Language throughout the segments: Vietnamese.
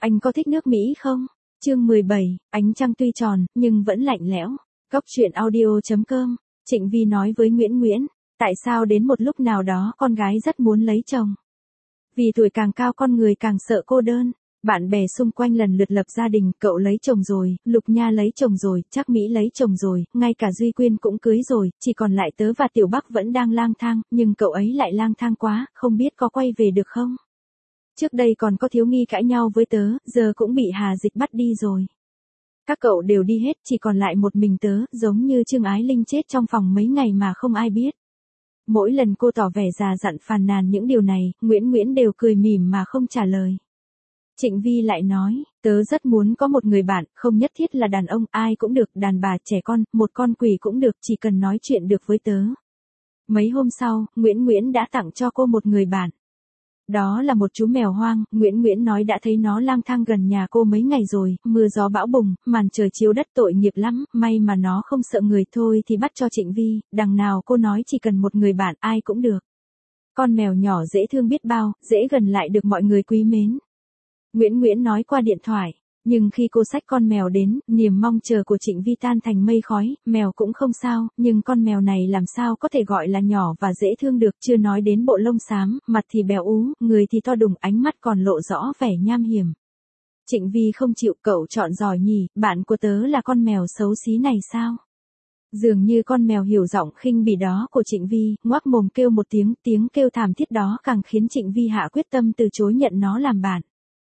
Anh có thích nước Mỹ không? Chương 17, ánh trăng tuy tròn, nhưng vẫn lạnh lẽo. Góc truyện audio.com, Trịnh Vi nói với Nguyễn Nguyễn, tại sao đến một lúc nào đó con gái rất muốn lấy chồng? Vì tuổi càng cao con người càng sợ cô đơn. Bạn bè xung quanh lần lượt lập gia đình, cậu lấy chồng rồi, Lục Nha lấy chồng rồi, Trác Mỹ lấy chồng rồi, ngay cả Duy Quyên cũng cưới rồi, chỉ còn lại tớ và Tiểu Bắc vẫn đang lang thang, nhưng cậu ấy lại lang thang quá, không biết có quay về được không? Trước đây còn có Thiếu Nghi cãi nhau với tớ, giờ cũng bị Hà Dịch bắt đi rồi. Các cậu đều đi hết, chỉ còn lại một mình tớ, giống như Trương Ái Linh chết trong phòng mấy ngày mà không ai biết. Mỗi lần cô tỏ vẻ già dặn phàn nàn những điều này, Nguyễn Nguyễn đều cười mỉm mà không trả lời. Trịnh Vi lại nói, tớ rất muốn có một người bạn, không nhất thiết là đàn ông, ai cũng được, đàn bà, trẻ con, một con quỷ cũng được, chỉ cần nói chuyện được với tớ. Mấy hôm sau, Nguyễn Nguyễn đã tặng cho cô một người bạn. Đó là một chú mèo hoang, Nguyễn Nguyễn nói đã thấy nó lang thang gần nhà cô mấy ngày rồi, mưa gió bão bùng, màn trời chiếu đất tội nghiệp lắm, may mà nó không sợ người thôi thì bắt cho Trịnh Vi, đằng nào cô nói chỉ cần một người bạn, ai cũng được. Con mèo nhỏ dễ thương biết bao, dễ gần lại được mọi người quý mến. Nguyễn Nguyễn nói qua điện thoại, nhưng khi cô xách con mèo đến, niềm mong chờ của Trịnh Vi tan thành mây khói, mèo cũng không sao, nhưng con mèo này làm sao có thể gọi là nhỏ và dễ thương được, chưa nói đến bộ lông xám, mặt thì béo ú, người thì to đùng, ánh mắt còn lộ rõ vẻ nham hiểm. Trịnh Vi không chịu, cậu chọn giỏi nhỉ, bạn của tớ là con mèo xấu xí này sao? Dường như con mèo hiểu giọng khinh bỉ đó của Trịnh Vi, ngoác mồm kêu một tiếng kêu thảm thiết đó càng khiến Trịnh Vi hạ quyết tâm từ chối nhận nó làm bạn.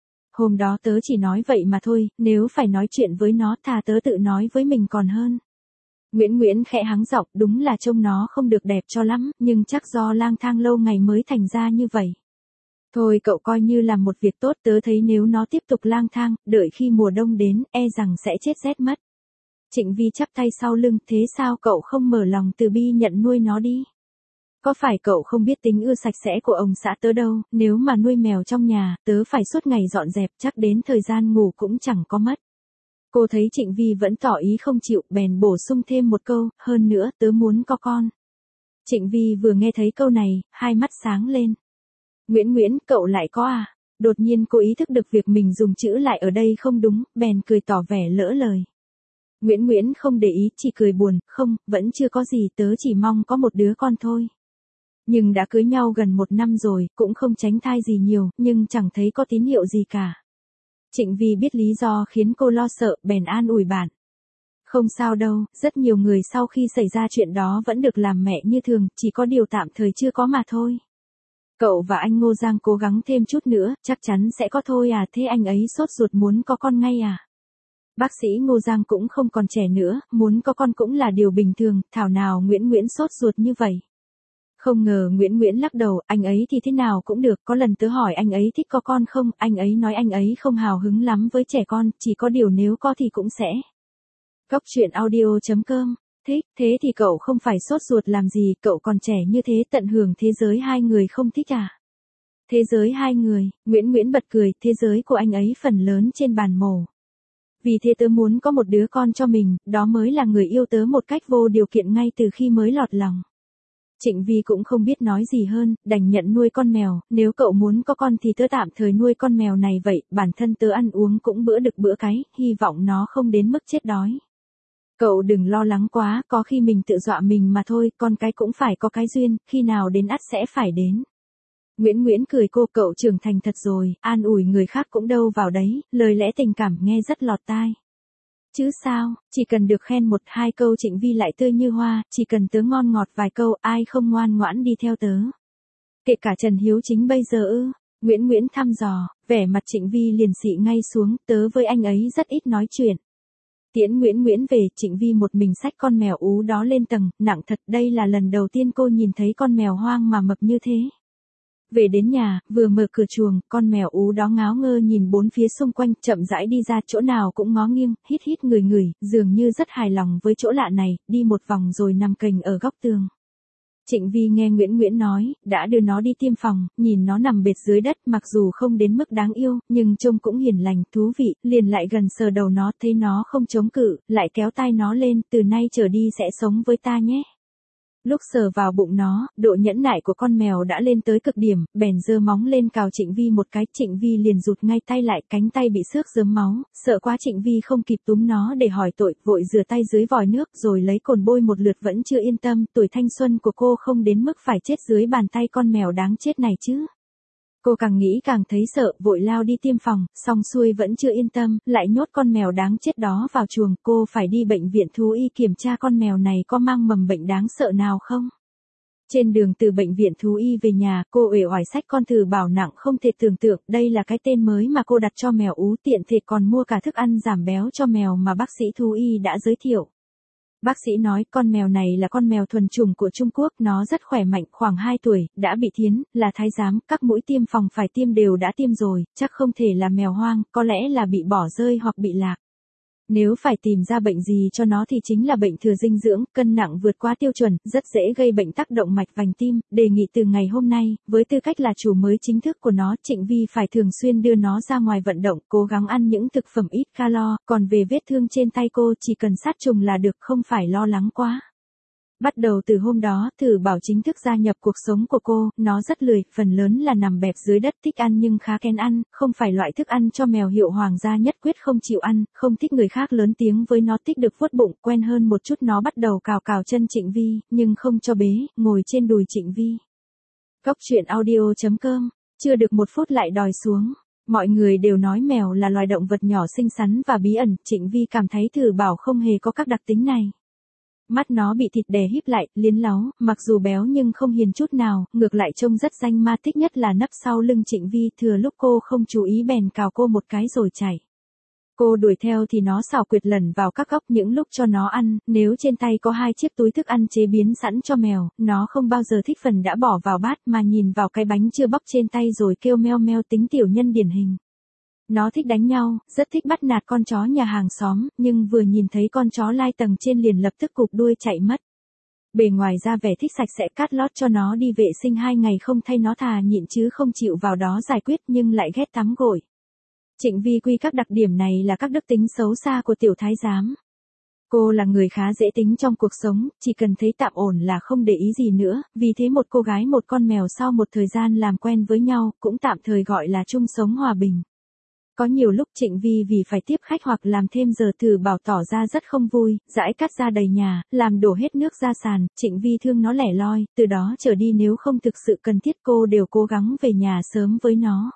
Hôm đó tớ chỉ nói vậy mà thôi, nếu phải nói chuyện với nó thà tớ tự nói với mình còn hơn. Nguyễn Nguyễn khẽ hắng giọng, đúng là trông nó không được đẹp cho lắm, nhưng chắc do lang thang lâu ngày mới thành ra như vậy. Thôi cậu coi như là một việc tốt, tớ thấy nếu nó tiếp tục lang thang, đợi khi mùa đông đến, e rằng sẽ chết rét mất. Trịnh Vi chắp tay sau lưng, thế sao cậu không mở lòng từ bi nhận nuôi nó đi? Có phải cậu không biết tính ưa sạch sẽ của ông xã tớ đâu, nếu mà nuôi mèo trong nhà, tớ phải suốt ngày dọn dẹp, chắc đến thời gian ngủ cũng chẳng có mất. Cô thấy Trịnh Vi vẫn tỏ ý không chịu, bèn bổ sung thêm một câu, hơn nữa, tớ muốn có con. Trịnh Vi vừa nghe thấy câu này, hai mắt sáng lên. Nguyễn Nguyễn, cậu lại có à? Đột nhiên cô ý thức được việc mình dùng chữ lại ở đây không đúng, bèn cười tỏ vẻ lỡ lời. Nguyễn Nguyễn không để ý, chỉ cười buồn, không, vẫn chưa có gì, tớ chỉ mong có một đứa con thôi. Nhưng đã cưới nhau gần 1 năm rồi, cũng không tránh thai gì nhiều, nhưng chẳng thấy có tín hiệu gì cả. Trịnh Vi biết lý do khiến cô lo sợ, bèn an ủi bạn. Không sao đâu, rất nhiều người sau khi xảy ra chuyện đó vẫn được làm mẹ như thường, chỉ có điều tạm thời chưa có mà thôi. Cậu và anh Ngô Giang cố gắng thêm chút nữa, chắc chắn sẽ có thôi à, thế anh ấy sốt ruột muốn có con ngay à? Bác sĩ Ngô Giang cũng không còn trẻ nữa, muốn có con cũng là điều bình thường, thảo nào Nguyễn Nguyễn sốt ruột như vậy. Không ngờ Nguyễn Nguyễn lắc đầu, anh ấy thì thế nào cũng được, có lần tớ hỏi anh ấy thích có con không, anh ấy nói anh ấy không hào hứng lắm với trẻ con, chỉ có điều nếu có thì cũng sẽ. Góc truyện audio.com, thích, thế thì cậu không phải sốt ruột làm gì, cậu còn trẻ như thế tận hưởng thế giới hai người không thích à? Thế giới hai người, Nguyễn Nguyễn bật cười, thế giới của anh ấy phần lớn trên bàn mổ. Vì thế tớ muốn có một đứa con cho mình, đó mới là người yêu tớ một cách vô điều kiện ngay từ khi mới lọt lòng. Trịnh Vi cũng không biết nói gì hơn, đành nhận nuôi con mèo, nếu cậu muốn có con thì tớ tạm thời nuôi con mèo này vậy, bản thân tớ ăn uống cũng bữa đực bữa cái, hy vọng nó không đến mức chết đói. Cậu đừng lo lắng quá, có khi mình tự dọa mình mà thôi, con cái cũng phải có cái duyên, khi nào đến ắt sẽ phải đến. Nguyễn Nguyễn cười cô, cậu trưởng thành thật rồi, an ủi người khác cũng đâu vào đấy, lời lẽ tình cảm nghe rất lọt tai. Chứ sao, chỉ cần được khen 1-2 câu Trịnh Vi lại tươi như hoa, chỉ cần tớ ngon ngọt vài câu, ai không ngoan ngoãn đi theo tớ. Kể cả Trần Hiếu Chính bây giờ ư? Nguyễn Nguyễn thăm dò, vẻ mặt Trịnh Vi liền xị ngay xuống, tớ với anh ấy rất ít nói chuyện. Tiễn Nguyễn Nguyễn về, Trịnh Vi một mình xách con mèo ú đó lên tầng, nặng thật, đây là lần đầu tiên cô nhìn thấy con mèo hoang mà mập như thế. Về đến nhà, vừa mở cửa chuồng, con mèo ú đó ngáo ngơ nhìn bốn phía xung quanh, chậm rãi đi ra, chỗ nào cũng ngó nghiêng, hít hít ngửi, dường như rất hài lòng với chỗ lạ này, đi một vòng rồi nằm kềnh ở góc tường. Trịnh Vi nghe Nguyễn Nguyễn nói, đã đưa nó đi tiêm phòng, nhìn nó nằm bệt dưới đất, mặc dù không đến mức đáng yêu, nhưng trông cũng hiền lành, thú vị, liền lại gần sờ đầu nó, thấy nó không chống cự, lại kéo tai nó lên, từ nay trở đi sẽ sống với ta nhé. Lúc sờ vào bụng nó, độ nhẫn nại của con mèo đã lên tới cực điểm, bèn giơ móng lên cào Trịnh Vi một cái, Trịnh Vi liền rụt ngay tay lại, cánh tay bị xước rớm máu, sợ quá Trịnh Vi không kịp túm nó để hỏi tội, vội rửa tay dưới vòi nước rồi lấy cồn bôi một lượt, vẫn chưa yên tâm, tuổi thanh xuân của cô không đến mức phải chết dưới bàn tay con mèo đáng chết này chứ. Cô càng nghĩ càng thấy sợ, vội lao đi tiêm phòng, xong xuôi vẫn chưa yên tâm, lại nhốt con mèo đáng chết đó vào chuồng, cô phải đi bệnh viện thú y kiểm tra con mèo này có mang mầm bệnh đáng sợ nào không. Trên đường từ bệnh viện thú y về nhà, cô uể oải xách con Thử Bảo nặng không thể tưởng tượng, đây là cái tên mới mà cô đặt cho mèo ú, tiện thể còn mua cả thức ăn giảm béo cho mèo mà bác sĩ thú y đã giới thiệu. Bác sĩ nói con mèo này là con mèo thuần chủng của Trung Quốc, nó rất khỏe mạnh, khoảng 2 tuổi, đã bị thiến, là thái giám, các mũi tiêm phòng phải tiêm đều đã tiêm rồi, chắc không thể là mèo hoang, có lẽ là bị bỏ rơi hoặc bị lạc. Nếu phải tìm ra bệnh gì cho nó thì chính là bệnh thừa dinh dưỡng, cân nặng vượt quá tiêu chuẩn, rất dễ gây bệnh tắc động mạch vành tim, đề nghị từ ngày hôm nay, với tư cách là chủ mới chính thức của nó, Trịnh Vi phải thường xuyên đưa nó ra ngoài vận động, cố gắng ăn những thực phẩm ít calo, còn về vết thương trên tay cô chỉ cần sát trùng là được, không phải lo lắng quá. Bắt đầu từ hôm đó, Thử Bảo chính thức gia nhập cuộc sống của cô, nó rất lười, phần lớn là nằm bẹp dưới đất, thích ăn nhưng khá kén ăn, không phải loại thức ăn cho mèo hiệu hoàng gia, nhất quyết không chịu ăn, không thích người khác lớn tiếng với nó, thích được vuốt bụng, quen hơn một chút nó bắt đầu cào cào chân Trịnh Vi, nhưng không cho bế, ngồi trên đùi Trịnh Vi. Cóc truyện audio.com, chưa được 1 phút lại đòi xuống. Mọi người đều nói mèo là loài động vật nhỏ xinh xắn và bí ẩn, Trịnh Vi cảm thấy Thử Bảo không hề có các đặc tính này. Mắt nó bị thịt đè híp lại, liến láu, mặc dù béo nhưng không hiền chút nào, ngược lại trông rất danh ma, thích nhất là nấp sau lưng Trịnh Vi, thừa lúc cô không chú ý bèn cào cô một cái rồi chạy. Cô đuổi theo thì nó xảo quyệt lẩn vào các góc, những lúc cho nó ăn, nếu trên tay có 2 chiếc túi thức ăn chế biến sẵn cho mèo, nó không bao giờ thích phần đã bỏ vào bát mà nhìn vào cái bánh chưa bóc trên tay rồi kêu meo meo, tính tiểu nhân điển hình. Nó thích đánh nhau, rất thích bắt nạt con chó nhà hàng xóm, nhưng vừa nhìn thấy con chó lai tầng trên liền lập tức cụp đuôi chạy mất. Bề ngoài ra vẻ thích sạch sẽ, cát lót cho nó đi vệ sinh 2 ngày không thay nó thà nhịn chứ không chịu vào đó giải quyết, nhưng lại ghét tắm gội. Trịnh Vi quy các đặc điểm này là các đức tính xấu xa của tiểu thái giám. Cô là người khá dễ tính trong cuộc sống, chỉ cần thấy tạm ổn là không để ý gì nữa, vì thế một cô gái một con mèo sau một thời gian làm quen với nhau, cũng tạm thời gọi là chung sống hòa bình. Có nhiều lúc Trịnh Vi vì phải tiếp khách hoặc làm thêm giờ, Thử Bảo tỏ ra rất không vui, dãi cát ra đầy nhà, làm đổ hết nước ra sàn, Trịnh Vi thương nó lẻ loi, từ đó trở đi nếu không thực sự cần thiết cô đều cố gắng về nhà sớm với nó.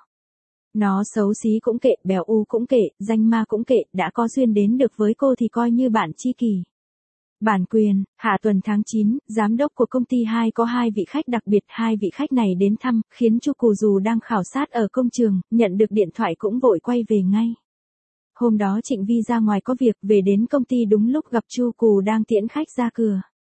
Nó xấu xí cũng kệ, béo u cũng kệ, danh ma cũng kệ, đã có duyên đến được với cô thì coi như bạn tri kỷ. Bản quyền, hạ tuần tháng 9, giám đốc của công ty 2 có 2 vị khách đặc biệt, 2 vị khách này đến thăm, khiến Chu Cù dù đang khảo sát ở công trường, nhận được điện thoại cũng vội quay về ngay. Hôm đó Trịnh Vi ra ngoài có việc, về đến công ty đúng lúc gặp Chu Cù đang tiễn khách ra cửa.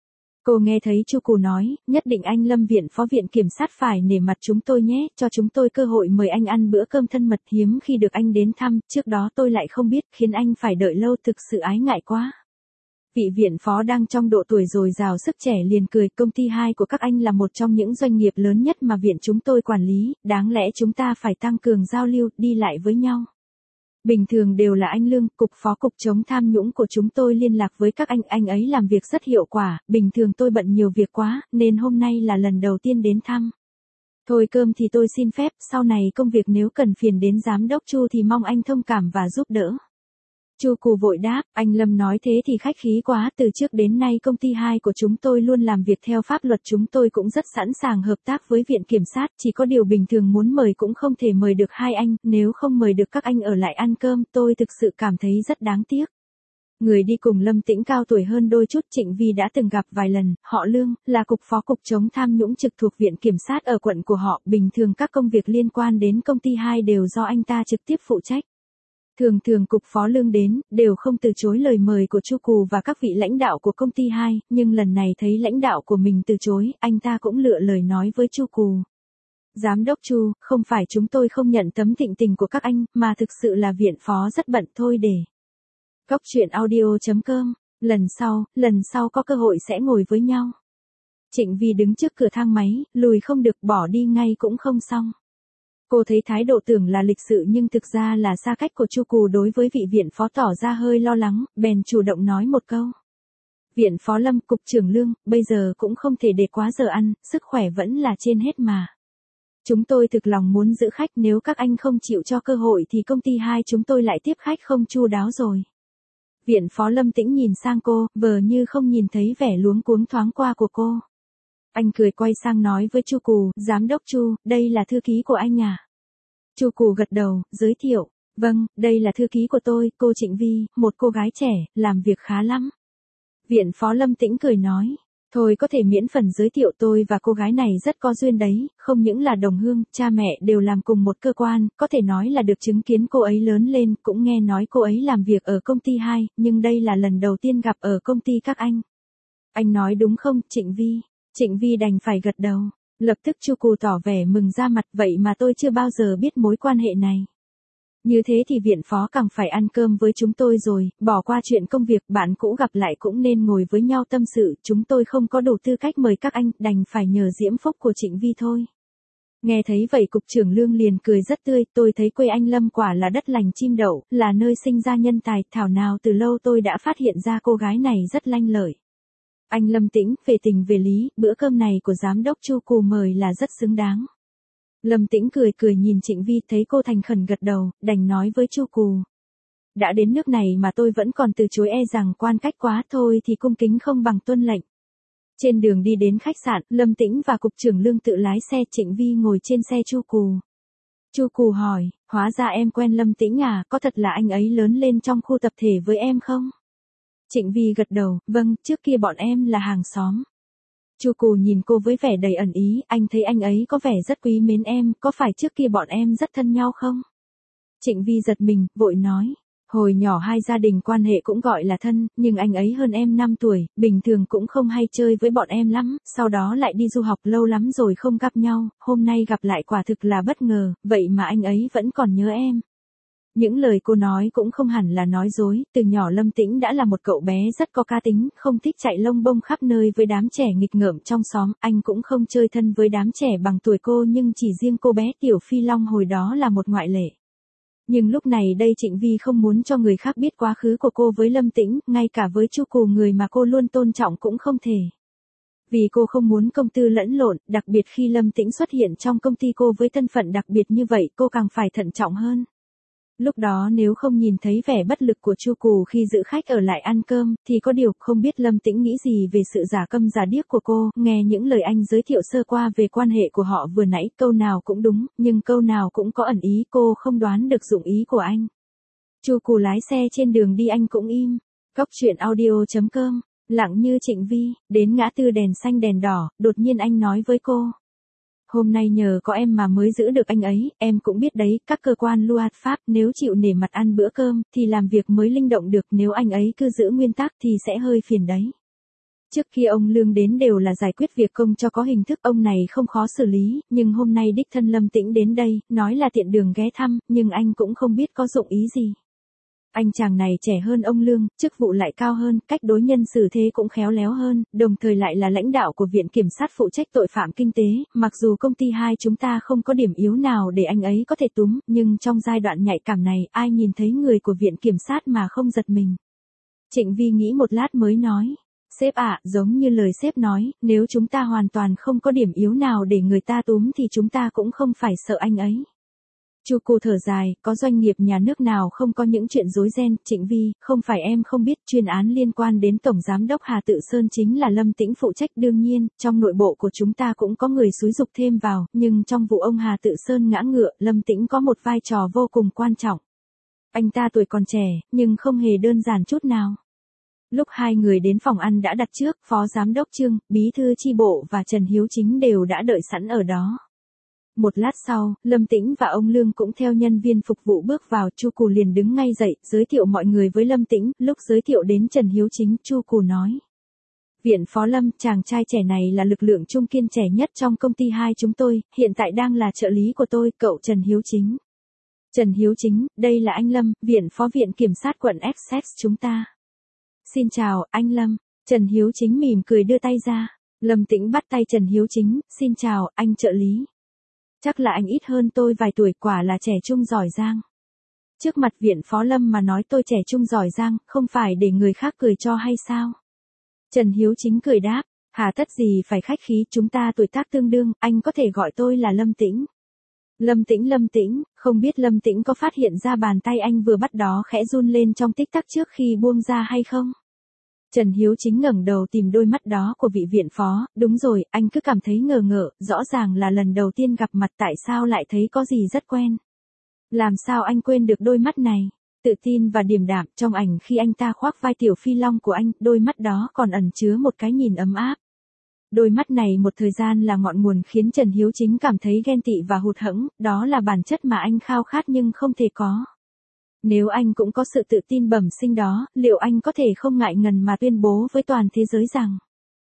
Cô nghe thấy Chu Cù nói, nhất định anh Lâm viện phó viện kiểm sát phải nể mặt chúng tôi nhé, cho chúng tôi cơ hội mời anh ăn bữa cơm thân mật, hiếm khi được anh đến thăm, trước đó tôi lại không biết, khiến anh phải đợi lâu, thực sự ái ngại quá. Vị viện phó đang trong độ tuổi dồi dào sức trẻ liền cười, công ty 2 của các anh là một trong những doanh nghiệp lớn nhất mà viện chúng tôi quản lý, đáng lẽ chúng ta phải tăng cường giao lưu, đi lại với nhau. Bình thường đều là anh Lương, cục phó cục chống tham nhũng của chúng tôi liên lạc với các anh ấy làm việc rất hiệu quả, bình thường tôi bận nhiều việc quá, nên hôm nay là lần đầu tiên đến thăm. Thôi cơm thì tôi xin phép, sau này công việc nếu cần phiền đến giám đốc Chu thì mong anh thông cảm và giúp đỡ. Chu Cù vội đáp, anh Lâm nói thế thì khách khí quá, từ trước đến nay công ty 2 của chúng tôi luôn làm việc theo pháp luật, chúng tôi cũng rất sẵn sàng hợp tác với viện kiểm sát, chỉ có điều bình thường muốn mời cũng không thể mời được 2 anh, nếu không mời được các anh ở lại ăn cơm, tôi thực sự cảm thấy rất đáng tiếc. Người đi cùng Lâm Tĩnh cao tuổi hơn đôi chút, Trịnh Vi đã từng gặp vài lần, họ Lương, là cục phó cục chống tham nhũng trực thuộc viện kiểm sát ở quận của họ, bình thường các công việc liên quan đến công ty 2 đều do anh ta trực tiếp phụ trách. Thường thường cục phó Lương đến, đều không từ chối lời mời của Chu Cù và các vị lãnh đạo của công ty 2, nhưng lần này thấy lãnh đạo của mình từ chối, anh ta cũng lựa lời nói với Chu Cù. Giám đốc Chu, không phải chúng tôi không nhận tấm thịnh tình của các anh, mà thực sự là viện phó rất bận thôi để. Cóc truyện audio.com, lần sau có cơ hội sẽ ngồi với nhau. Trịnh Vi đứng trước cửa thang máy, lùi không được, bỏ đi ngay cũng không xong. Cô thấy thái độ tưởng là lịch sự nhưng thực ra là xa cách của Chu Cù đối với vị viện phó tỏ ra hơi lo lắng, bèn chủ động nói một câu. Viện Phó Lâm, Cục trưởng Lương, bây giờ cũng không thể để quá giờ ăn, sức khỏe vẫn là trên hết mà. Chúng tôi thực lòng muốn giữ khách, nếu các anh không chịu cho cơ hội thì công ty hai chúng tôi lại tiếp khách không chu đáo rồi. Viện Phó Lâm Tĩnh nhìn sang cô, vờ như không nhìn thấy vẻ luống cuống thoáng qua của cô. Anh cười quay sang nói với Chu Cù, Giám đốc Chu, đây là thư ký của anh à? Chu Cù gật đầu, giới thiệu, vâng, đây là thư ký của tôi, cô Trịnh Vi, một cô gái trẻ, làm việc khá lắm. Viện Phó Lâm Tĩnh cười nói, thôi có thể miễn phần giới thiệu, tôi và cô gái này rất có duyên đấy, không những là đồng hương, cha mẹ đều làm cùng một cơ quan, có thể nói là được chứng kiến cô ấy lớn lên, cũng nghe nói cô ấy làm việc ở công ty 2, nhưng đây là lần đầu tiên gặp ở công ty các anh. Anh nói đúng không, Trịnh Vi? Trịnh Vi đành phải gật đầu. Lập tức Chu Cù tỏ vẻ mừng ra mặt, vậy mà tôi chưa bao giờ biết mối quan hệ này. Như thế thì viện phó càng phải ăn cơm với chúng tôi rồi, bỏ qua chuyện công việc, bạn cũ gặp lại cũng nên ngồi với nhau tâm sự, chúng tôi không có đủ tư cách mời các anh, đành phải nhờ diễm phúc của Trịnh Vi thôi. Nghe thấy vậy Cục trưởng Lương liền cười rất tươi, tôi thấy quê anh Lâm quả là đất lành chim đậu, là nơi sinh ra nhân tài, thảo nào từ lâu tôi đã phát hiện ra cô gái này rất lanh lợi. Anh Lâm Tĩnh, về tình về lý, bữa cơm này của giám đốc Chu Cù mời là rất xứng đáng. Lâm Tĩnh cười cười nhìn Trịnh Vi, thấy cô thành khẩn gật đầu, đành nói với Chu Cù. Đã đến nước này mà tôi vẫn còn từ chối, e rằng quan cách quá, thôi thì cung kính không bằng tuân lệnh. Trên đường đi đến khách sạn, Lâm Tĩnh và Cục trưởng Lương tự lái xe, Trịnh Vi ngồi trên xe Chu Cù. Chu Cù hỏi, hóa ra em quen Lâm Tĩnh à, có thật là anh ấy lớn lên trong khu tập thể với em không? Trịnh Vi gật đầu, vâng, trước kia bọn em là hàng xóm. Chu Cù nhìn cô với vẻ đầy ẩn ý, anh thấy anh ấy có vẻ rất quý mến em, có phải trước kia bọn em rất thân nhau không? Trịnh Vi giật mình, vội nói, hồi nhỏ hai gia đình quan hệ cũng gọi là thân, nhưng anh ấy hơn em 5 tuổi, bình thường cũng không hay chơi với bọn em lắm, sau đó lại đi du học, lâu lắm rồi không gặp nhau, hôm nay gặp lại quả thực là bất ngờ, vậy mà anh ấy vẫn còn nhớ em. Những lời cô nói cũng không hẳn là nói dối, từ nhỏ Lâm Tĩnh đã là một cậu bé rất có cá tính, không thích chạy lông bông khắp nơi với đám trẻ nghịch ngợm trong xóm, anh cũng không chơi thân với đám trẻ bằng tuổi cô, nhưng chỉ riêng cô bé Tiểu Phi Long hồi đó là một ngoại lệ. Nhưng lúc này đây Trịnh Vi không muốn cho người khác biết quá khứ của cô với Lâm Tĩnh, ngay cả với Chu Cù, người mà cô luôn tôn trọng, cũng không thể. Vì cô không muốn công tư lẫn lộn, đặc biệt khi Lâm Tĩnh xuất hiện trong công ty cô với thân phận đặc biệt như vậy, cô càng phải thận trọng hơn. Lúc đó nếu không nhìn thấy vẻ bất lực của Chu Cù khi giữ khách ở lại ăn cơm, thì có điều không biết Lâm Tĩnh nghĩ gì về sự giả câm giả điếc của cô, nghe những lời anh giới thiệu sơ qua về quan hệ của họ vừa nãy, câu nào cũng đúng, nhưng câu nào cũng có ẩn ý, cô không đoán được dụng ý của anh. Chu Cù lái xe trên đường đi anh cũng im. Góc truyện audio.com, lặng như Trịnh Vi, đến ngã tư đèn xanh đèn đỏ, đột nhiên anh nói với cô. Hôm nay nhờ có em mà mới giữ được anh ấy, em cũng biết đấy, các cơ quan luật pháp nếu chịu nể mặt ăn bữa cơm, thì làm việc mới linh động được, nếu anh ấy cứ giữ nguyên tắc thì sẽ hơi phiền đấy. Trước kia ông Lương đến đều là giải quyết việc công cho có hình thức, ông này không khó xử lý, nhưng hôm nay đích thân Lâm Tĩnh đến đây, nói là tiện đường ghé thăm, nhưng anh cũng không biết có dụng ý gì. Anh chàng này trẻ hơn ông Lương, chức vụ lại cao hơn, cách đối nhân xử thế cũng khéo léo hơn, đồng thời lại là lãnh đạo của Viện Kiểm sát phụ trách tội phạm kinh tế, mặc dù công ty hai chúng ta không có điểm yếu nào để anh ấy có thể túm, nhưng trong giai đoạn nhạy cảm này, ai nhìn thấy người của Viện Kiểm sát mà không giật mình. Trịnh Vi nghĩ một lát mới nói, sếp ạ, giống như lời sếp nói, nếu chúng ta hoàn toàn không có điểm yếu nào để người ta túm thì chúng ta cũng không phải sợ anh ấy. Chu Cù thở dài, có doanh nghiệp nhà nước nào không có những chuyện rối ren, Trịnh Vi, không phải em không biết, chuyên án liên quan đến Tổng Giám đốc Hà Tự Sơn chính là Lâm Tĩnh phụ trách, đương nhiên, trong nội bộ của chúng ta cũng có người xúi giục thêm vào, nhưng trong vụ ông Hà Tự Sơn ngã ngựa, Lâm Tĩnh có một vai trò vô cùng quan trọng. Anh ta tuổi còn trẻ, nhưng không hề đơn giản chút nào. Lúc hai người đến phòng ăn đã đặt trước, Phó Giám đốc Trương, Bí thư chi bộ và Trần Hiếu Chính đều đã đợi sẵn ở đó. Một lát sau, Lâm Tĩnh và ông Lương cũng theo nhân viên phục vụ bước vào, Chu Cù liền đứng ngay dậy, giới thiệu mọi người với Lâm Tĩnh, lúc giới thiệu đến Trần Hiếu Chính, Chu Cù nói. Viện Phó Lâm, chàng trai trẻ này là lực lượng trung kiên trẻ nhất trong công ty hai chúng tôi, hiện tại đang là trợ lý của tôi, cậu Trần Hiếu Chính. Trần Hiếu Chính, đây là anh Lâm, Viện Phó Viện Kiểm sát quận Essex chúng ta. Xin chào, anh Lâm. Trần Hiếu Chính mỉm cười đưa tay ra. Lâm Tĩnh bắt tay Trần Hiếu Chính, xin chào, anh trợ lý. Chắc là anh ít hơn tôi vài tuổi, quả là trẻ trung giỏi giang. Trước mặt Viện Phó Lâm mà nói tôi trẻ trung giỏi giang, không phải để người khác cười cho hay sao? Trần Hiếu Chính cười đáp, hà tất gì phải khách khí, chúng ta tuổi tác tương đương, anh có thể gọi tôi là Lâm Tĩnh. Lâm Tĩnh, không biết Lâm Tĩnh có phát hiện ra bàn tay anh vừa bắt đó khẽ run lên trong tích tắc trước khi buông ra hay không? Trần Hiếu Chính ngẩng đầu tìm đôi mắt đó của vị viện phó, đúng rồi, anh cứ cảm thấy ngờ ngợ, rõ ràng là lần đầu tiên gặp mặt tại sao lại thấy có gì rất quen. Làm sao anh quên được đôi mắt này? Tự tin và điềm đạm, trong ảnh khi anh ta khoác vai Tiểu Phi Long của anh, đôi mắt đó còn ẩn chứa một cái nhìn ấm áp. Đôi mắt này một thời gian là ngọn nguồn khiến Trần Hiếu Chính cảm thấy ghen tị và hụt hẫng, đó là bản chất mà anh khao khát nhưng không thể có. Nếu anh cũng có sự tự tin bẩm sinh đó, liệu anh có thể không ngại ngần mà tuyên bố với toàn thế giới rằng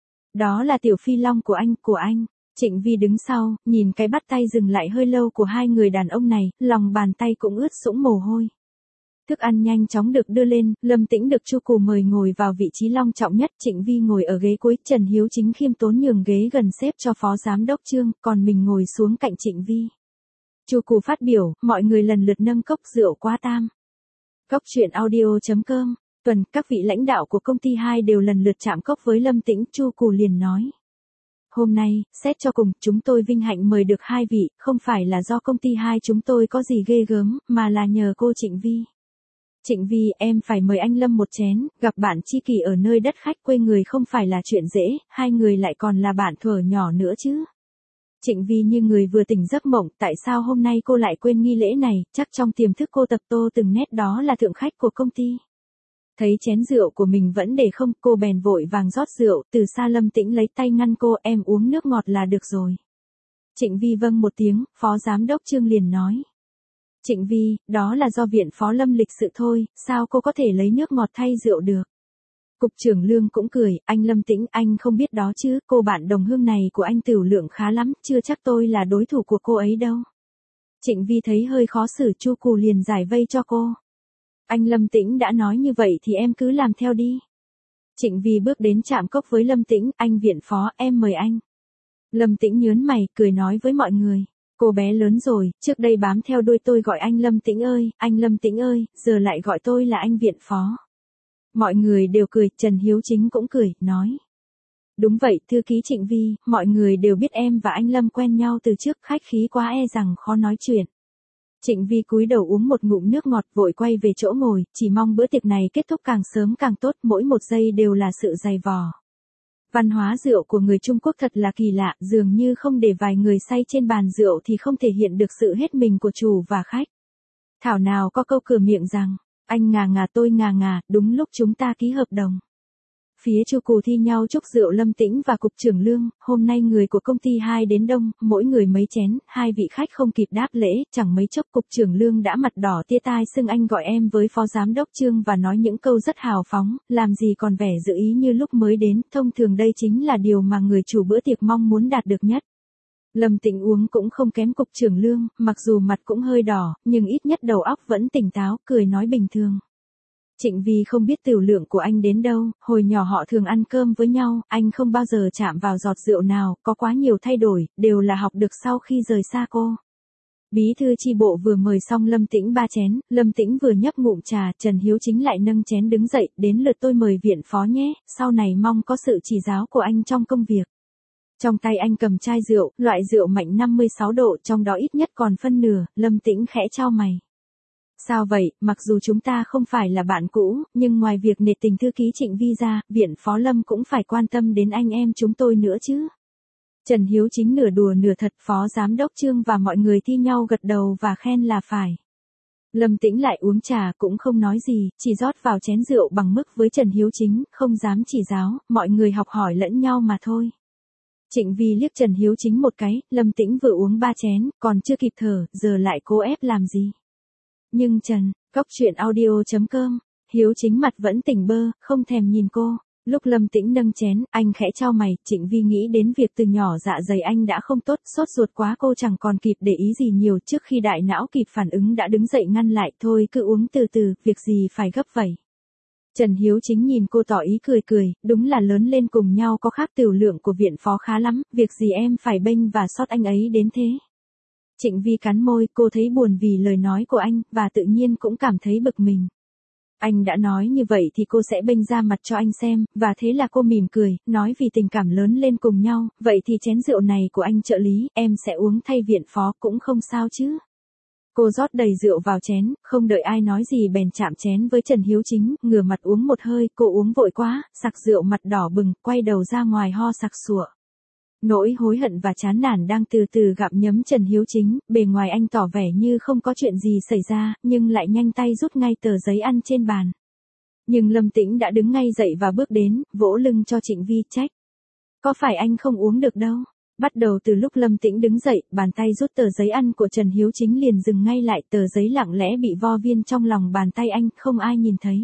đó là Tiểu Phi Long của anh. Trịnh Vi đứng sau, nhìn cái bắt tay dừng lại hơi lâu của hai người đàn ông này, lòng bàn tay cũng ướt sũng mồ hôi. Thức ăn nhanh chóng được đưa lên, Lâm Tĩnh được Chu Cù mời ngồi vào vị trí long trọng nhất, Trịnh Vi ngồi ở ghế cuối, Trần Hiếu Chính khiêm tốn nhường ghế gần xếp cho Phó Giám đốc Trương, còn mình ngồi xuống cạnh Trịnh Vi. Chu Cù phát biểu, mọi người lần lượt nâng cốc rượu qua tam. Cốc truyện audio.com, tuần, các vị lãnh đạo của công ty 2 đều lần lượt chạm cốc với Lâm Tĩnh, Chu Cù liền nói. Hôm nay, xét cho cùng, chúng tôi vinh hạnh mời được hai vị, không phải là do công ty 2 chúng tôi có gì ghê gớm, mà là nhờ cô Trịnh Vi. Trịnh Vi, em phải mời anh Lâm một chén, gặp bạn tri kỷ ở nơi đất khách quê người không phải là chuyện dễ, hai người lại còn là bạn thuở nhỏ nữa chứ. Trịnh Vi như người vừa tỉnh giấc mộng, tại sao hôm nay cô lại quên nghi lễ này, chắc trong tiềm thức cô tập tô từng nét đó là thượng khách của công ty. Thấy chén rượu của mình vẫn để không, cô bèn vội vàng rót rượu, từ xa Lâm Tĩnh lấy tay ngăn cô, em uống nước ngọt là được rồi. Trịnh Vi vâng một tiếng, Phó Giám đốc Trương liền nói. Trịnh Vi, đó là do viện phó Lâm lịch sự thôi, sao cô có thể lấy nước ngọt thay rượu được? Cục trưởng Lương cũng cười, anh Lâm Tĩnh, anh không biết đó chứ, cô bạn đồng hương này của anh Tửu Lượng khá lắm, chưa chắc tôi là đối thủ của cô ấy đâu. Trịnh Vi thấy hơi khó xử, Chu Cù liền giải vây cho cô. Anh Lâm Tĩnh đã nói như vậy thì em cứ làm theo đi. Trịnh Vi bước đến chạm cốc với Lâm Tĩnh, anh viện phó, em mời anh. Lâm Tĩnh nhớn mày, cười nói với mọi người. Cô bé lớn rồi, trước đây bám theo đuôi tôi gọi anh Lâm Tĩnh ơi, giờ lại gọi tôi là anh viện phó. Mọi người đều cười, Trần Hiếu Chính cũng cười, nói. Đúng vậy, thư ký Trịnh Vi, mọi người đều biết em và anh Lâm quen nhau từ trước, khách khí quá e rằng khó nói chuyện. Trịnh Vi cúi đầu uống một ngụm nước ngọt vội quay về chỗ ngồi, chỉ mong bữa tiệc này kết thúc càng sớm càng tốt, mỗi một giây đều là sự dày vò. Văn hóa rượu của người Trung Quốc thật là kỳ lạ, dường như không để vài người say trên bàn rượu thì không thể hiện được sự hết mình của chủ và khách. Thảo nào có câu cửa miệng rằng, anh ngà ngà tôi ngà ngà, đúng lúc chúng ta ký hợp đồng. Phía Chu Cù thi nhau chúc rượu Lâm Tĩnh và Cục trưởng Lương, hôm nay người của công ty 2 đến đông, mỗi người mấy chén, hai vị khách không kịp đáp lễ, chẳng mấy chốc Cục trưởng Lương đã mặt đỏ tia tai xưng anh gọi em với Phó Giám đốc Trương và nói những câu rất hào phóng, làm gì còn vẻ dự ý như lúc mới đến, thông thường đây chính là điều mà người chủ bữa tiệc mong muốn đạt được nhất. Lâm Tĩnh uống cũng không kém Cục trưởng Lương, mặc dù mặt cũng hơi đỏ, nhưng ít nhất đầu óc vẫn tỉnh táo, cười nói bình thường. Trịnh Vi không biết Tửu Lượng của anh đến đâu, hồi nhỏ họ thường ăn cơm với nhau, anh không bao giờ chạm vào giọt rượu nào, có quá nhiều thay đổi, đều là học được sau khi rời xa cô. Bí thư chi bộ vừa mời xong Lâm Tĩnh 3 chén, Lâm Tĩnh vừa nhấp ngụm trà, Trần Hiếu Chính lại nâng chén đứng dậy, đến lượt tôi mời viện phó nhé, sau này mong có sự chỉ giáo của anh trong công việc. Trong tay anh cầm chai rượu, loại rượu mạnh 56 độ, trong đó ít nhất còn phân nửa, Lâm Tĩnh khẽ chau mày. Sao vậy, mặc dù chúng ta không phải là bạn cũ, nhưng ngoài việc nể tình thư ký Trịnh Vi ra, viện phó Lâm cũng phải quan tâm đến anh em chúng tôi nữa chứ. Trần Hiếu Chính nửa đùa nửa thật, Phó Giám đốc Trương và mọi người thi nhau gật đầu và khen là phải. Lâm Tĩnh lại uống trà cũng không nói gì, chỉ rót vào chén rượu bằng mức với Trần Hiếu Chính, không dám chỉ giáo, mọi người học hỏi lẫn nhau mà thôi. Trịnh Vi liếc Trần Hiếu Chính một cái, Lâm Tĩnh vừa uống 3 chén, còn chưa kịp thở, giờ lại cố ép làm gì. Nhưng Trần, Cốc truyện audio.com, Hiếu Chính mặt vẫn tỉnh bơ, không thèm nhìn cô. Lúc Lâm Tĩnh nâng chén, anh khẽ chau mày, Trịnh Vi nghĩ đến việc từ nhỏ dạ dày anh đã không tốt, sốt ruột quá cô chẳng còn kịp để ý gì nhiều, trước khi đại não kịp phản ứng đã đứng dậy ngăn lại, thôi cứ uống từ từ, việc gì phải gấp vậy. Trần Hiếu Chính nhìn cô tỏ ý cười cười, đúng là lớn lên cùng nhau có khác Tửu Lượng của viện phó khá lắm, việc gì em phải bênh và sót anh ấy đến thế. Trịnh Vi cắn môi, cô thấy buồn vì lời nói của anh, và tự nhiên cũng cảm thấy bực mình. Anh đã nói như vậy thì cô sẽ bênh ra mặt cho anh xem, và thế là cô mỉm cười, nói vì tình cảm lớn lên cùng nhau, vậy thì chén rượu này của anh trợ lý, em sẽ uống thay viện phó cũng không sao chứ. Cô rót đầy rượu vào chén, không đợi ai nói gì bèn chạm chén với Trần Hiếu Chính, ngửa mặt uống một hơi, cô uống vội quá, sặc rượu mặt đỏ bừng, quay đầu ra ngoài ho sặc sụa. Nỗi hối hận và chán nản đang từ từ gặm nhấm Trần Hiếu Chính, bề ngoài anh tỏ vẻ như không có chuyện gì xảy ra, nhưng lại nhanh tay rút ngay tờ giấy ăn trên bàn. Nhưng Lâm Tĩnh đã đứng ngay dậy và bước đến, vỗ lưng cho Trịnh Vi trách. Có phải anh không uống được đâu? Bắt đầu từ lúc Lâm Tĩnh đứng dậy, bàn tay rút tờ giấy ăn của Trần Hiếu Chính liền dừng ngay lại, tờ giấy lặng lẽ bị vo viên trong lòng bàn tay anh, không ai nhìn thấy.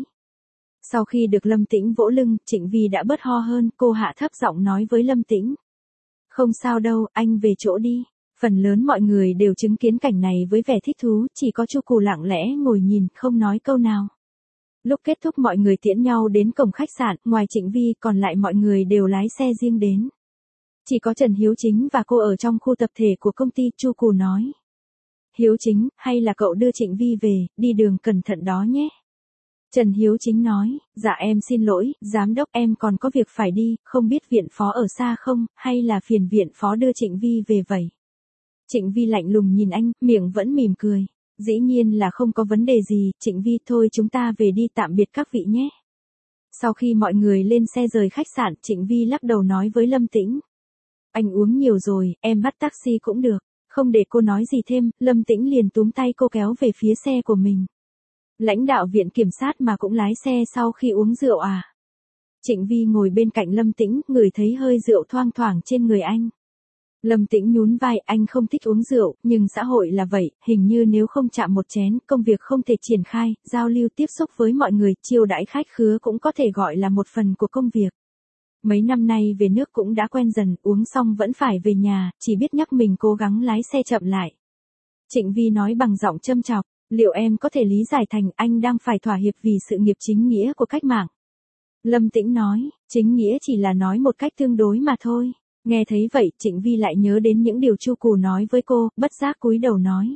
Sau khi được Lâm Tĩnh vỗ lưng, Trịnh Vi đã bớt ho hơn, cô hạ thấp giọng nói với Lâm Tĩnh. Không sao đâu, anh về chỗ đi. Phần lớn mọi người đều chứng kiến cảnh này với vẻ thích thú, chỉ có Chu Cù lặng lẽ ngồi nhìn, không nói câu nào. Lúc kết thúc mọi người tiễn nhau đến cổng khách sạn, ngoài Trịnh Vi còn lại mọi người đều lái xe riêng đến. Chỉ có Trần Hiếu Chính và cô ở trong khu tập thể của công ty, Chu Cù nói. Hiếu Chính, hay là cậu đưa Trịnh Vi về, đi đường cẩn thận đó nhé. Trần Hiếu Chính nói, dạ em xin lỗi, giám đốc em còn có việc phải đi, không biết viện phó ở xa không, hay là phiền viện phó đưa Trịnh Vi về vậy. Trịnh Vi lạnh lùng nhìn anh, miệng vẫn mỉm cười. Dĩ nhiên là không có vấn đề gì, Trịnh Vi thôi chúng ta về đi, tạm biệt các vị nhé. Sau khi mọi người lên xe rời khách sạn, Trịnh Vi lắc đầu nói với Lâm Tĩnh. Anh uống nhiều rồi, em bắt taxi cũng được. Không để cô nói gì thêm, Lâm Tĩnh liền túm tay cô kéo về phía xe của mình. Lãnh đạo viện kiểm sát mà cũng lái xe sau khi uống rượu à? Trịnh Vi ngồi bên cạnh Lâm Tĩnh, ngửi thấy hơi rượu thoang thoảng trên người anh. Lâm Tĩnh nhún vai, anh không thích uống rượu, nhưng xã hội là vậy, hình như nếu không chạm một chén, công việc không thể triển khai, giao lưu tiếp xúc với mọi người, chiêu đãi khách khứa cũng có thể gọi là một phần của công việc. Mấy năm nay về nước cũng đã quen dần, uống xong vẫn phải về nhà, chỉ biết nhắc mình cố gắng lái xe chậm lại. Trịnh Vi nói bằng giọng châm chọc, liệu em có thể lý giải thành anh đang phải thỏa hiệp vì sự nghiệp chính nghĩa của cách mạng? Lâm Tĩnh nói, chính nghĩa chỉ là nói một cách tương đối mà thôi. Nghe thấy vậy, Trịnh Vi lại nhớ đến những điều Chu Cù nói với cô, bất giác cúi đầu nói.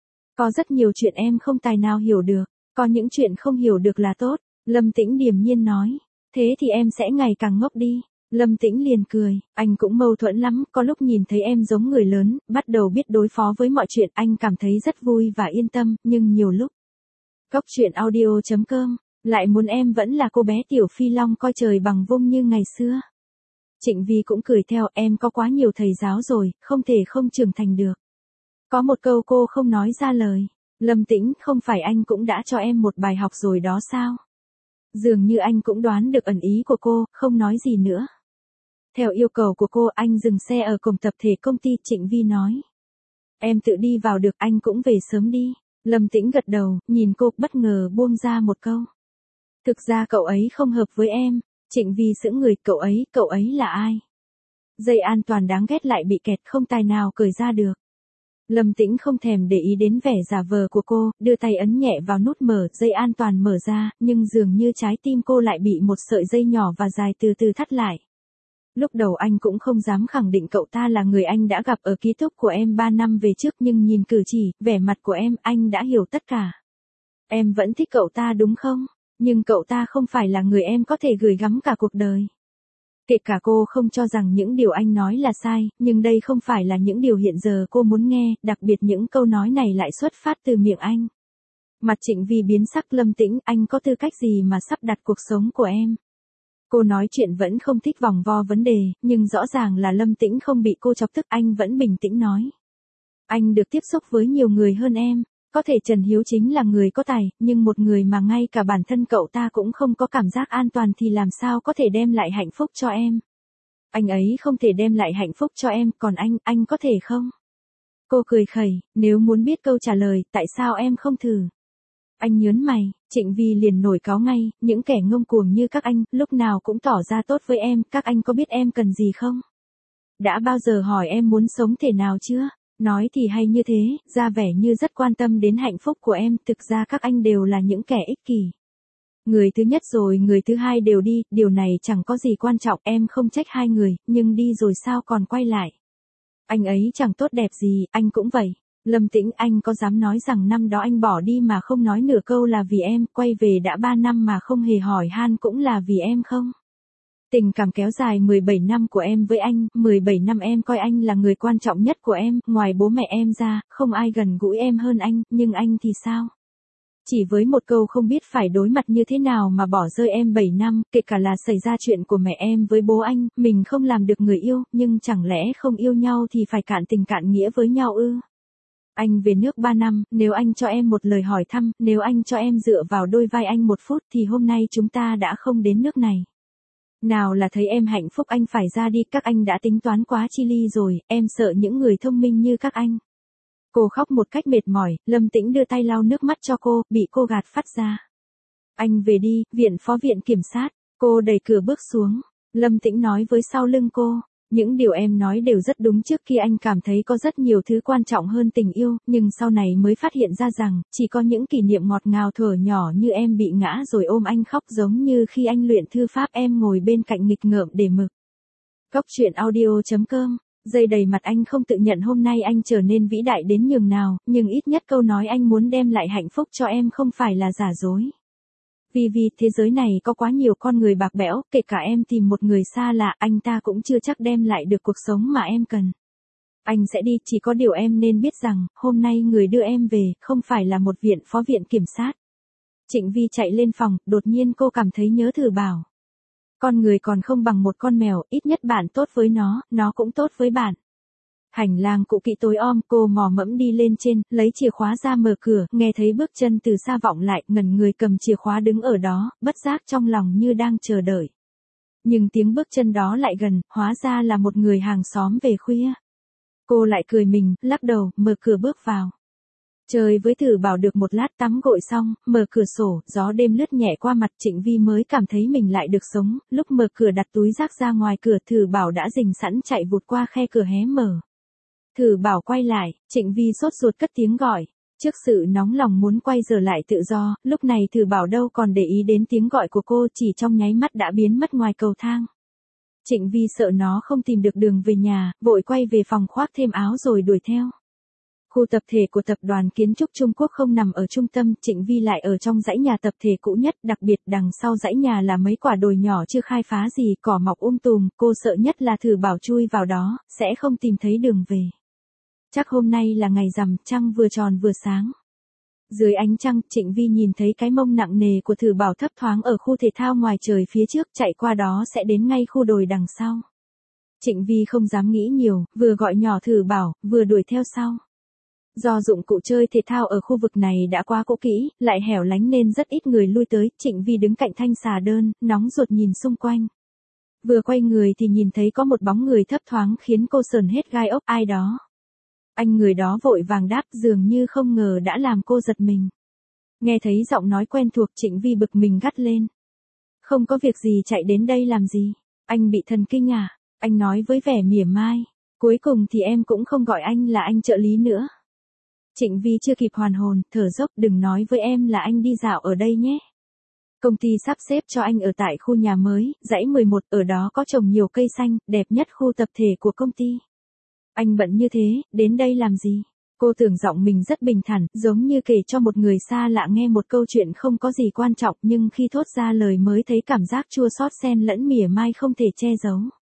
Có rất nhiều chuyện em không tài nào hiểu được, có những chuyện không hiểu được là tốt. Lâm Tĩnh điềm nhiên nói, thế thì em sẽ ngày càng ngốc đi. Lâm Tĩnh liền cười, anh cũng mâu thuẫn lắm, có lúc nhìn thấy em giống người lớn, bắt đầu biết đối phó với mọi chuyện, anh cảm thấy rất vui và yên tâm, nhưng nhiều lúc. Cốc truyện audio.com, lại muốn em vẫn là cô bé tiểu phi long coi trời bằng vung như ngày xưa. Trịnh Vi cũng cười theo, em có quá nhiều thầy giáo rồi, không thể không trưởng thành được. Có một câu cô không nói ra lời. Lâm Tĩnh, không phải anh cũng đã cho em một bài học rồi đó sao? Dường như anh cũng đoán được ẩn ý của cô, không nói gì nữa. Theo yêu cầu của cô, anh dừng xe ở cổng tập thể công ty, Trịnh Vi nói. Em tự đi vào được, anh cũng về sớm đi. Lâm Tĩnh gật đầu, nhìn cô, bất ngờ buông ra một câu. Thực ra cậu ấy không hợp với em. Trịnh Vi sững người, cậu ấy là ai? Dây an toàn đáng ghét lại bị kẹt, không tài nào cởi ra được. Lâm Tĩnh không thèm để ý đến vẻ giả vờ của cô, đưa tay ấn nhẹ vào nút mở, dây an toàn mở ra, nhưng dường như trái tim cô lại bị một sợi dây nhỏ và dài từ từ thắt lại. Lúc đầu anh cũng không dám khẳng định cậu ta là người anh đã gặp ở ký túc của em 3 năm về trước, nhưng nhìn cử chỉ, vẻ mặt của em, anh đã hiểu tất cả. Em vẫn thích cậu ta đúng không? Nhưng cậu ta không phải là người em có thể gửi gắm cả cuộc đời. Kể cả cô không cho rằng những điều anh nói là sai, nhưng đây không phải là những điều hiện giờ cô muốn nghe, đặc biệt những câu nói này lại xuất phát từ miệng anh. Mặt Trịnh Vi biến sắc. Lâm Tĩnh, anh có tư cách gì mà sắp đặt cuộc sống của em? Cô nói chuyện vẫn không thích vòng vo vấn đề, nhưng rõ ràng là Lâm Tĩnh không bị cô chọc tức, anh vẫn bình tĩnh nói. Anh được tiếp xúc với nhiều người hơn em. Có thể Trần Hiếu Chính là người có tài, nhưng một người mà ngay cả bản thân cậu ta cũng không có cảm giác an toàn thì làm sao có thể đem lại hạnh phúc cho em. Anh ấy không thể đem lại hạnh phúc cho em, còn anh có thể không? Cô cười khẩy, nếu muốn biết câu trả lời, tại sao em không thử? Anh nhớn mày, Trịnh Vi liền nổi cáu ngay, những kẻ ngông cuồng như các anh, lúc nào cũng tỏ ra tốt với em, các anh có biết em cần gì không? Đã bao giờ hỏi em muốn sống thế nào chưa? Nói thì hay như thế, ra vẻ như rất quan tâm đến hạnh phúc của em, thực ra các anh đều là những kẻ ích kỷ. Người thứ nhất rồi người thứ hai đều đi, điều này chẳng có gì quan trọng, em không trách hai người, nhưng đi rồi sao còn quay lại. Anh ấy chẳng tốt đẹp gì, anh cũng vậy. Lâm Tĩnh, anh có dám nói rằng năm đó anh bỏ đi mà không nói nửa câu là vì em, quay về đã 3 năm mà không hề hỏi han cũng là vì em không? Tình cảm kéo dài 17 năm của em với anh, 17 năm em coi anh là người quan trọng nhất của em, ngoài bố mẹ em ra, không ai gần gũi em hơn anh, nhưng anh thì sao? Chỉ với một câu không biết phải đối mặt như thế nào mà bỏ rơi em 7 năm, kể cả là xảy ra chuyện của mẹ em với bố anh, mình không làm được người yêu, nhưng chẳng lẽ không yêu nhau thì phải cạn tình cạn nghĩa với nhau ư? Anh về nước 3 năm, nếu anh cho em một lời hỏi thăm, nếu anh cho em dựa vào đôi vai anh một phút thì hôm nay chúng ta đã không đến nước này. Nào là thấy em hạnh phúc anh phải ra đi, các anh đã tính toán quá chi ly rồi, em sợ những người thông minh như các anh. Cô khóc một cách mệt mỏi, Lâm Tĩnh đưa tay lau nước mắt cho cô, bị cô gạt phát ra. Anh về đi, phó viện kiểm sát. Cô đẩy cửa bước xuống. Lâm Tĩnh nói với sau lưng cô. Những điều em nói đều rất đúng, trước kia anh cảm thấy có rất nhiều thứ quan trọng hơn tình yêu, nhưng sau này mới phát hiện ra rằng, chỉ có những kỷ niệm ngọt ngào thuở nhỏ như em bị ngã rồi ôm anh khóc giống như khi anh luyện thư pháp em ngồi bên cạnh nghịch ngợm để mực. Cốc truyện audio.com. Giây đầy mặt anh không tự nhận hôm nay anh trở nên vĩ đại đến nhường nào, nhưng ít nhất câu nói anh muốn đem lại hạnh phúc cho em không phải là giả dối. Vì thế giới này có quá nhiều con người bạc bẽo, kể cả em tìm một người xa lạ, anh ta cũng chưa chắc đem lại được cuộc sống mà em cần. Anh sẽ đi, chỉ có điều em nên biết rằng, hôm nay người đưa em về, không phải là một phó viện kiểm sát. Trịnh Vi chạy lên phòng, đột nhiên cô cảm thấy nhớ Thử Bảo. Con người còn không bằng một con mèo, ít nhất bạn tốt với nó cũng tốt với bạn. Hành lang cũ kỹ tối om, cô mò mẫm đi lên trên, lấy chìa khóa ra mở cửa, nghe thấy bước chân từ xa vọng lại, ngẩn người cầm chìa khóa đứng ở đó, bất giác trong lòng như đang chờ đợi. Nhưng tiếng bước chân đó lại gần, hóa ra là một người hàng xóm về khuya. Cô lại cười mình, lắc đầu, mở cửa bước vào. Chơi với Thử Bảo được một lát, tắm gội xong, mở cửa sổ, gió đêm lướt nhẹ qua mặt, Trịnh Vi mới cảm thấy mình lại được sống, lúc mở cửa đặt túi rác ra ngoài cửa, Thử Bảo đã rình sẵn chạy vụt qua khe cửa hé mở. Thử Bảo quay lại, Trịnh Vi sốt ruột cất tiếng gọi. Trước sự nóng lòng muốn quay trở lại tự do, lúc này Thử Bảo đâu còn để ý đến tiếng gọi của cô, chỉ trong nháy mắt đã biến mất ngoài cầu thang. Trịnh Vi sợ nó không tìm được đường về nhà, vội quay về phòng khoác thêm áo rồi đuổi theo. Khu tập thể của tập đoàn kiến trúc Trung Quốc không nằm ở trung tâm, Trịnh Vi lại ở trong dãy nhà tập thể cũ nhất, đặc biệt đằng sau dãy nhà là mấy quả đồi nhỏ chưa khai phá gì, cỏ mọc tùm, cô sợ nhất là Thử Bảo chui vào đó, sẽ không tìm thấy đường về. Chắc hôm nay là ngày rằm, trăng vừa tròn vừa sáng. Dưới ánh trăng, Trịnh Vi nhìn thấy cái mông nặng nề của Thử Bảo thấp thoáng ở khu thể thao ngoài trời phía trước, chạy qua đó sẽ đến ngay khu đồi đằng sau. Trịnh Vi không dám nghĩ nhiều, vừa gọi nhỏ Thử Bảo, vừa đuổi theo sau. Do dụng cụ chơi thể thao ở khu vực này đã quá cũ kỹ, lại hẻo lánh nên rất ít người lui tới, Trịnh Vi đứng cạnh thanh xà đơn, nóng ruột nhìn xung quanh. Vừa quay người thì nhìn thấy có một bóng người thấp thoáng khiến cô sởn hết gai ốc, ai đó. Anh người đó vội vàng đáp, dường như không ngờ đã làm cô giật mình. Nghe thấy giọng nói quen thuộc, Trịnh Vi bực mình gắt lên. Không có việc gì chạy đến đây làm gì? Anh bị thần kinh à? Anh nói với vẻ mỉa mai. Cuối cùng thì em cũng không gọi anh là anh trợ lý nữa. Trịnh Vi chưa kịp hoàn hồn, thở dốc, đừng nói với em là anh đi dạo ở đây nhé. Công ty sắp xếp cho anh ở tại khu nhà mới, dãy 11, ở đó có trồng nhiều cây xanh, đẹp nhất khu tập thể của công ty. Anh bận như thế, đến đây làm gì? Cô tưởng giọng mình rất bình thản, giống như kể cho một người xa lạ nghe một câu chuyện không có gì quan trọng, nhưng khi thốt ra lời mới thấy cảm giác chua xót xen lẫn mỉa mai không thể che giấu.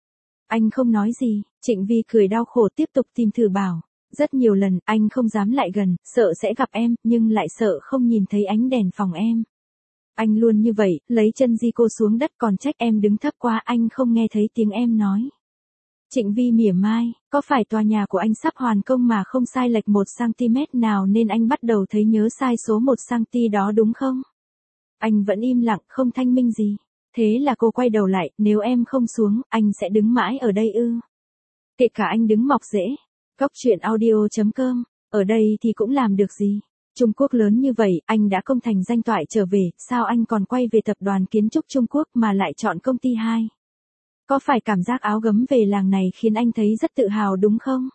Anh không nói gì, Trịnh Vi cười đau khổ tiếp tục tìm Thử Bảo. Rất nhiều lần, anh không dám lại gần, sợ sẽ gặp em, nhưng lại sợ không nhìn thấy ánh đèn phòng em. Anh luôn như vậy, lấy chân di cô xuống đất, còn trách em đứng thấp quá, anh không nghe thấy tiếng em nói. Trịnh Vi mỉa mai, có phải tòa nhà của anh sắp hoàn công mà không sai lệch 1cm nào nên anh bắt đầu thấy nhớ sai số 1cm đó đúng không? Anh vẫn im lặng, không thanh minh gì. Thế là cô quay đầu lại, nếu em không xuống, anh sẽ đứng mãi ở đây ư? Kể cả anh đứng mọc rễ. Cốc truyện audio.com, ở đây thì cũng làm được gì? Trung Quốc lớn như vậy, anh đã công thành danh toại trở về, sao anh còn quay về tập đoàn kiến trúc Trung Quốc mà lại chọn công ty 2? Có phải cảm giác áo gấm về làng này khiến anh thấy rất tự hào đúng không?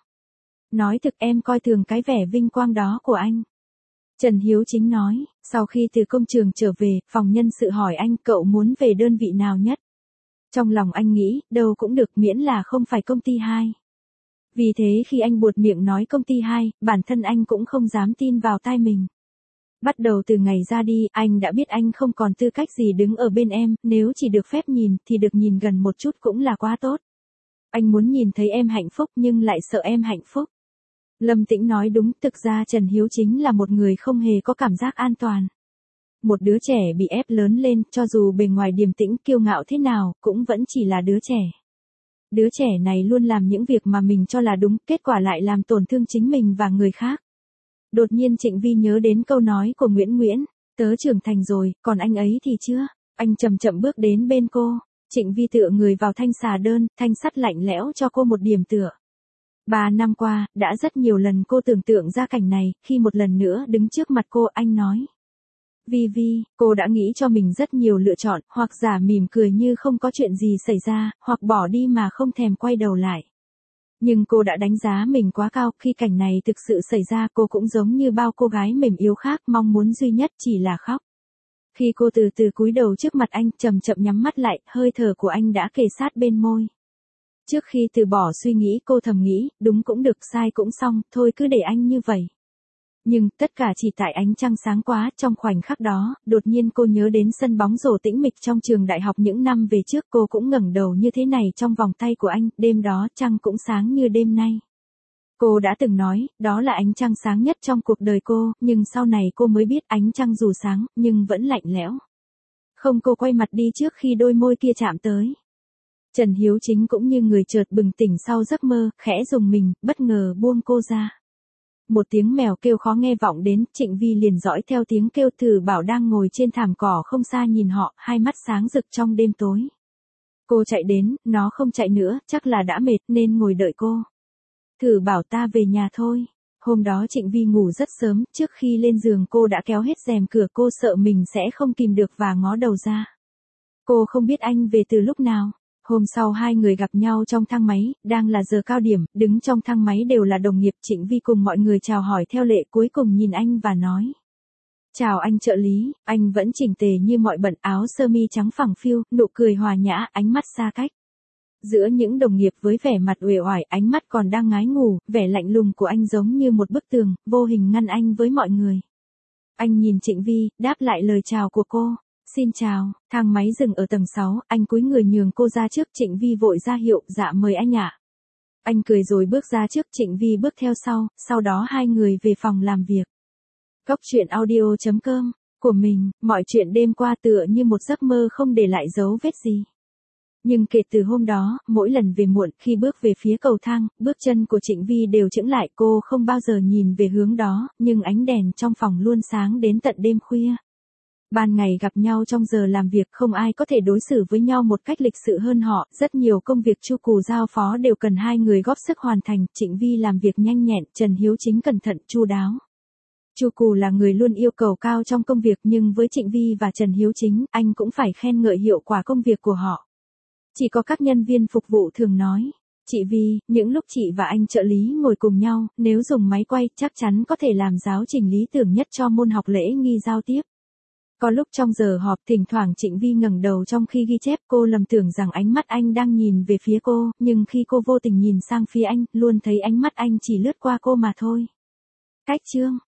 Nói thực em coi thường cái vẻ vinh quang đó của anh. Trần Hiếu Chính nói, sau khi từ công trường trở về, phòng nhân sự hỏi anh cậu muốn về đơn vị nào nhất? Trong lòng anh nghĩ, đâu cũng được miễn là không phải công ty 2. Vì thế khi anh buột miệng nói công ty 2, bản thân anh cũng không dám tin vào tai mình. Bắt đầu từ ngày ra đi, anh đã biết anh không còn tư cách gì đứng ở bên em, nếu chỉ được phép nhìn, thì được nhìn gần một chút cũng là quá tốt. Anh muốn nhìn thấy em hạnh phúc nhưng lại sợ em hạnh phúc. Lâm Tĩnh nói đúng, thực ra Trần Hiếu chính là một người không hề có cảm giác an toàn. Một đứa trẻ bị ép lớn lên, cho dù bề ngoài điềm tĩnh kiêu ngạo thế nào, cũng vẫn chỉ là đứa trẻ. Đứa trẻ này luôn làm những việc mà mình cho là đúng, kết quả lại làm tổn thương chính mình và người khác. Đột nhiên Trịnh Vi nhớ đến câu nói của Nguyễn Nguyễn, tớ trưởng thành rồi, còn anh ấy thì chưa. Anh chậm chậm bước đến bên cô, Trịnh Vi tựa người vào thanh xà đơn, thanh sắt lạnh lẽo cho cô một điểm tựa. 3 năm qua, đã rất nhiều lần cô tưởng tượng ra cảnh này, khi một lần nữa đứng trước mặt cô anh nói. Vi Vi, cô đã nghĩ cho mình rất nhiều lựa chọn, hoặc giả mỉm cười như không có chuyện gì xảy ra, hoặc bỏ đi mà không thèm quay đầu lại. Nhưng cô đã đánh giá mình quá cao, khi cảnh này thực sự xảy ra cô cũng giống như bao cô gái mềm yếu khác, mong muốn duy nhất chỉ là khóc. Khi cô từ từ cúi đầu trước mặt anh, chậm chậm nhắm mắt lại, hơi thở của anh đã kề sát bên môi. Trước khi từ bỏ suy nghĩ cô thầm nghĩ, đúng cũng được sai cũng xong, thôi cứ để anh như vậy. Nhưng, tất cả chỉ tại ánh trăng sáng quá, trong khoảnh khắc đó, đột nhiên cô nhớ đến sân bóng rổ tĩnh mịch trong trường đại học những năm về trước, cô cũng ngẩng đầu như thế này trong vòng tay của anh, đêm đó trăng cũng sáng như đêm nay. Cô đã từng nói, đó là ánh trăng sáng nhất trong cuộc đời cô, nhưng sau này cô mới biết ánh trăng dù sáng, nhưng vẫn lạnh lẽo. Không, cô quay mặt đi trước khi đôi môi kia chạm tới. Trần Hiếu Chính cũng như người chợt bừng tỉnh sau giấc mơ, khẽ rùng mình, bất ngờ buông cô ra. Một tiếng mèo kêu khó nghe vọng đến, Trịnh Vi liền dõi theo tiếng kêu. Thử Bảo đang ngồi trên thảm cỏ không xa nhìn họ, hai mắt sáng rực trong đêm tối. Cô chạy đến, nó không chạy nữa, chắc là đã mệt nên ngồi đợi cô. Thử Bảo ta về nhà thôi. Hôm đó Trịnh Vi ngủ rất sớm, trước khi lên giường cô đã kéo hết rèm cửa, cô sợ mình sẽ không kìm được và ngó đầu ra. Cô không biết anh về từ lúc nào. Hôm sau hai người gặp nhau trong thang máy, đang là giờ cao điểm, đứng trong thang máy đều là đồng nghiệp. Trịnh Vi cùng mọi người chào hỏi theo lệ, cuối cùng nhìn anh và nói. Chào anh trợ lý, anh vẫn chỉnh tề như mọi bận, áo sơ mi trắng phẳng phiu, nụ cười hòa nhã, ánh mắt xa cách. Giữa những đồng nghiệp với vẻ mặt uể oải, ánh mắt còn đang ngái ngủ, vẻ lạnh lùng của anh giống như một bức tường, vô hình ngăn anh với mọi người. Anh nhìn Trịnh Vi, đáp lại lời chào của cô. Xin chào, thang máy dừng ở tầng 6, anh cúi người nhường cô ra trước. Trịnh Vi vội ra hiệu, dạ mời anh ạ. Anh cười rồi bước ra trước, Trịnh Vi bước theo sau đó hai người về phòng làm việc. Cốc truyện audio.com, của mình, mọi chuyện đêm qua tựa như một giấc mơ không để lại dấu vết gì. Nhưng kể từ hôm đó, mỗi lần về muộn, khi bước về phía cầu thang, bước chân của Trịnh Vi đều chững lại, cô không bao giờ nhìn về hướng đó, nhưng ánh đèn trong phòng luôn sáng đến tận đêm khuya. Ban ngày gặp nhau trong giờ làm việc, không ai có thể đối xử với nhau một cách lịch sự hơn họ, rất nhiều công việc Chu Cù giao phó đều cần hai người góp sức hoàn thành. Trịnh Vi làm việc nhanh nhẹn, Trần Hiếu Chính cẩn thận, chu đáo. Chu Cù là người luôn yêu cầu cao trong công việc, nhưng với Trịnh Vi và Trần Hiếu Chính, anh cũng phải khen ngợi hiệu quả công việc của họ. Chỉ có các nhân viên phục vụ thường nói, chị Vi, những lúc chị và anh trợ lý ngồi cùng nhau, nếu dùng máy quay, chắc chắn có thể làm giáo trình lý tưởng nhất cho môn học lễ nghi giao tiếp. Có lúc trong giờ họp, thỉnh thoảng Trịnh Vi ngẩng đầu trong khi ghi chép, cô lầm tưởng rằng ánh mắt anh đang nhìn về phía cô, nhưng khi cô vô tình nhìn sang phía anh, luôn thấy ánh mắt anh chỉ lướt qua cô mà thôi. Cách chương